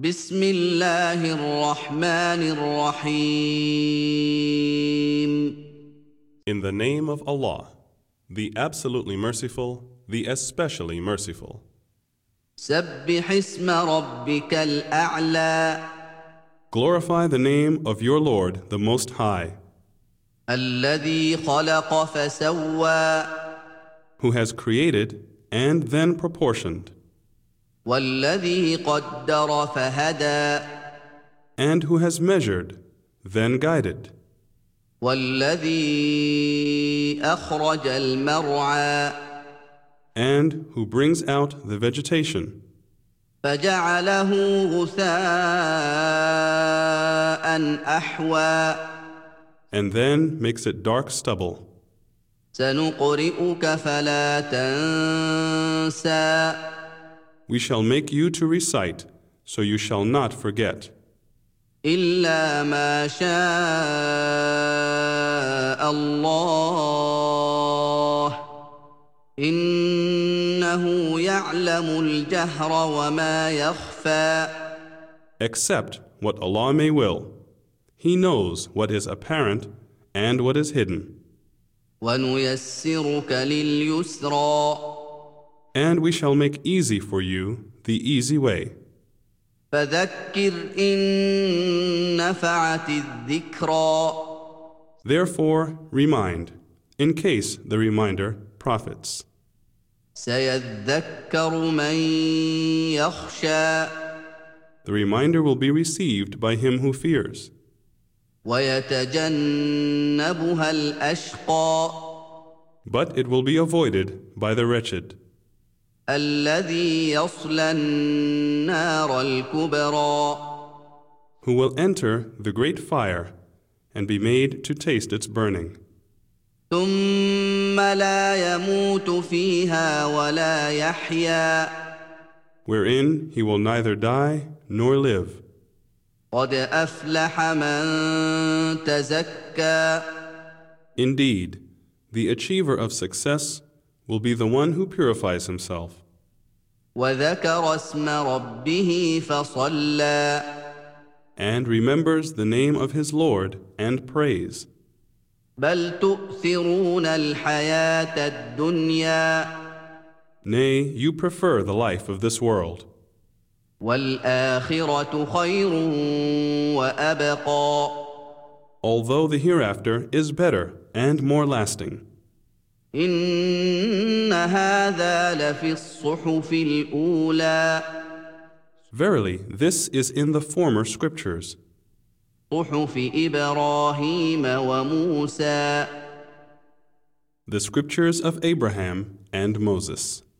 بسم الله الرحمن الرحيم. In the name of Allah, the absolutely merciful, the especially merciful. سبح اسم ربك الأعلى Glorify the name of your Lord, the Most High, الذي خلق فسوى who has created and then proportioned, والذي قدر فهدى and who has measured, then guided, والذي أخرج المرعى and who brings out the vegetation, فجعله غثاء أحوى and then makes it dark stubble. سنقرئك فلا تنسى We shall make you to recite, so you shall not forget, إلا ما شاء الله إنه يعلم الجهر وما يخفى except what Allah may will. He knows what is apparent and what is hidden. ونيسرك لليسرى And we shall make easy for you the easy way. فذكر إن نفعت الذكرى Therefore, remind, in case the reminder profits. سيذكر من يخشى The reminder will be received by him who fears, ويتجنبها الأشقى but it will be avoided by the wretched, الذي يصلى النار الكبرى who will enter the great fire and be made to taste its burning, ثم لا يموت فيها ولا يحيا wherein he will neither die nor live. قد أفلح من تزكى Indeed, the achiever of success will be the one who purifies himself وذكر اسم ربه فصلى and remembers the name of his Lord and prays. بل تؤثرون الحياة الدنيا Nay, you prefer the life of this world, والآخرة خير وأبقى although the hereafter is better and more lasting. إن هذا لفي الصحف الأولى Verily, this is in the former scriptures, صحف إبراهيم وموسى the scriptures of Abraham and Moses.